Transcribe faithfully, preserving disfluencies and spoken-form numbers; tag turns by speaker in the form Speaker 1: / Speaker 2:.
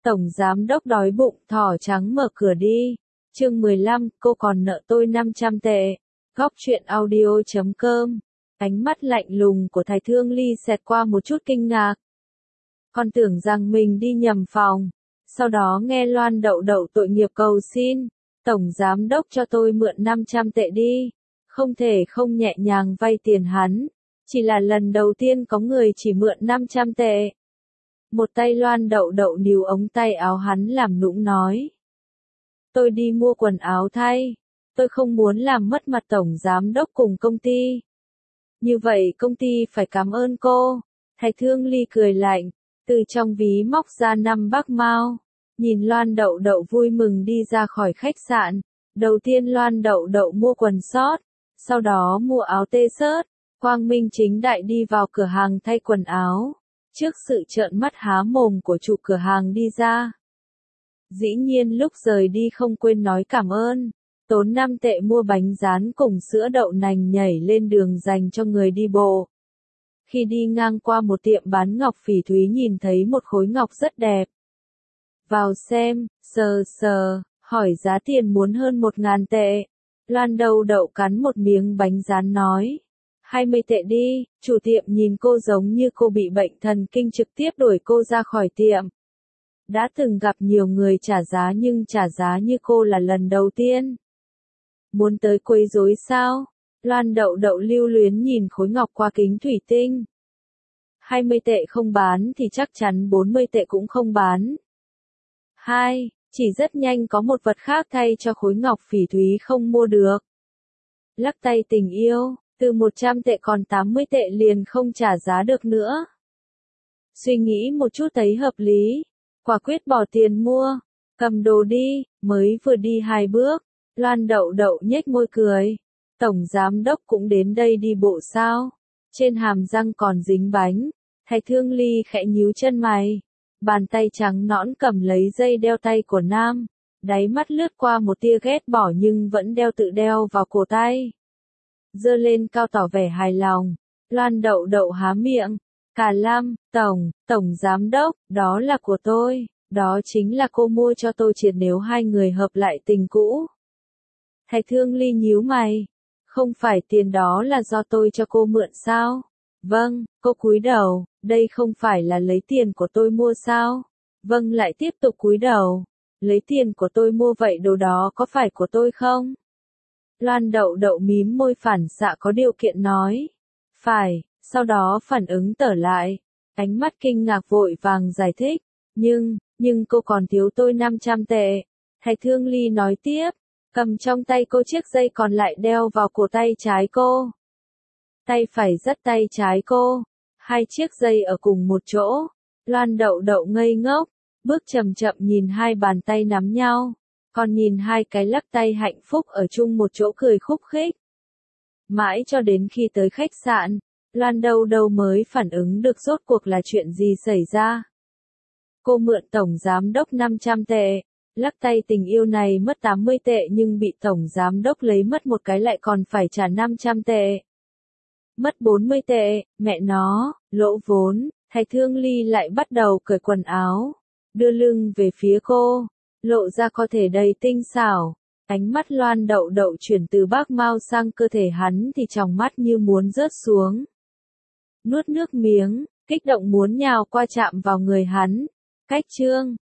Speaker 1: Tổng giám đốc đói bụng, thỏ trắng mở cửa đi. Chương mười lăm, cô còn nợ tôi năm trăm tệ. Góc truyện audio chấm com. Ánh mắt lạnh lùng của Thái Thương Ly xẹt qua một chút kinh ngạc. Con tưởng rằng mình đi nhầm phòng. Sau đó nghe Loan Đậu Đậu tội nghiệp cầu xin. Tổng giám đốc cho tôi mượn năm trăm tệ đi. Không thể không nhẹ nhàng vay tiền hắn. Chỉ là lần đầu tiên có người chỉ mượn năm trăm tệ. Một tay Loan Đậu Đậu níu ống tay áo hắn làm nũng nói. Tôi đi mua quần áo thay. Tôi không muốn làm mất mặt tổng giám đốc cùng công ty. Như vậy công ty phải cảm ơn cô. Thái Thương Ly cười lạnh. Từ trong ví móc ra năm bác mao. Nhìn Loan Đậu Đậu vui mừng đi ra khỏi khách sạn. Đầu tiên Loan Đậu Đậu mua quần sót. Sau đó mua áo t-shirt. Quang minh chính đại đi vào cửa hàng thay quần áo. Trước sự trợn mắt há mồm của chủ cửa hàng đi ra. Dĩ nhiên lúc rời đi không quên nói cảm ơn. Tốn năm tệ mua bánh rán cùng sữa đậu nành nhảy lên đường dành cho người đi bộ. Khi đi ngang qua một tiệm bán ngọc phỉ thúy nhìn thấy một khối ngọc rất đẹp. Vào xem, sờ sờ, hỏi giá tiền muốn hơn một ngàn tệ. Loan Đậu Đậu cắn một miếng bánh rán nói. hai mươi tệ đi, chủ tiệm nhìn cô giống như cô bị bệnh thần kinh trực tiếp đuổi cô ra khỏi tiệm. Đã từng gặp nhiều người trả giá nhưng trả giá như cô là lần đầu tiên. Muốn tới quấy rối sao? Loan Đậu Đậu lưu luyến nhìn khối ngọc qua kính thủy tinh. hai mươi tệ không bán thì chắc chắn bốn mươi tệ cũng không bán. Hai, chỉ rất nhanh có một vật khác thay cho khối ngọc phỉ thúy không mua được. Lắc tay tình yêu. Từ một trăm tệ còn tám mươi tệ liền không trả giá được nữa. Suy nghĩ một chút thấy hợp lý. Quả quyết bỏ tiền mua. Cầm đồ đi, mới vừa đi hai bước. Loan Đậu Đậu nhếch môi cười. Tổng giám đốc cũng đến đây đi bộ sao? Trên hàm răng còn dính bánh. Thái Thương Ly khẽ nhíu chân mày. Bàn tay trắng nõn cầm lấy dây đeo tay của Nam. Đáy mắt lướt qua một tia ghét bỏ nhưng vẫn đeo tự đeo vào cổ tay. Giơ lên cao tỏ vẻ hài lòng. Loan Đậu Đậu há miệng. Cả Lam, tổng, tổng giám đốc, đó là của tôi, đó chính là cô mua cho tôi triệt nếu hai người hợp lại tình cũ. Thái Thương Ly nhíu mày. Không phải tiền đó là do tôi cho cô mượn sao? Vâng, cô cúi đầu, đây không phải là lấy tiền của tôi mua sao? Vâng lại tiếp tục cúi đầu. Lấy tiền của tôi mua vậy đồ đó có phải của tôi không? Loan Đậu Đậu mím môi phản xạ có điều kiện nói. Phải, sau đó phản ứng tở lại. Ánh mắt kinh ngạc vội vàng giải thích. Nhưng, nhưng cô còn thiếu tôi năm trăm tệ. Thái Thương Ly nói tiếp. Cầm trong tay cô chiếc dây còn lại đeo vào cổ tay trái cô. Tay phải dắt tay trái cô. Hai chiếc dây ở cùng một chỗ. Loan Đậu Đậu ngây ngốc. Bước chậm chậm nhìn hai bàn tay nắm nhau. Còn nhìn hai cái lắc tay hạnh phúc ở chung một chỗ cười khúc khích. Mãi cho đến khi tới khách sạn, Loan Đậu Đậu mới phản ứng được rốt cuộc là chuyện gì xảy ra. Cô mượn tổng giám đốc năm trăm tệ, lắc tay tình yêu này mất tám mươi tệ nhưng bị tổng giám đốc lấy mất một cái lại còn phải trả năm trăm tệ. Mất bốn mươi tệ, mẹ nó, lỗ vốn, Thái Thương Ly lại bắt đầu cởi quần áo, đưa lưng về phía cô. Lộ ra có thể đầy tinh xảo. Ánh mắt Loan Đậu Đậu chuyển từ bác mao sang cơ thể hắn thì tròng mắt như muốn rớt xuống. Nuốt nước miếng, kích động muốn nhào qua chạm vào người hắn. Cách chương.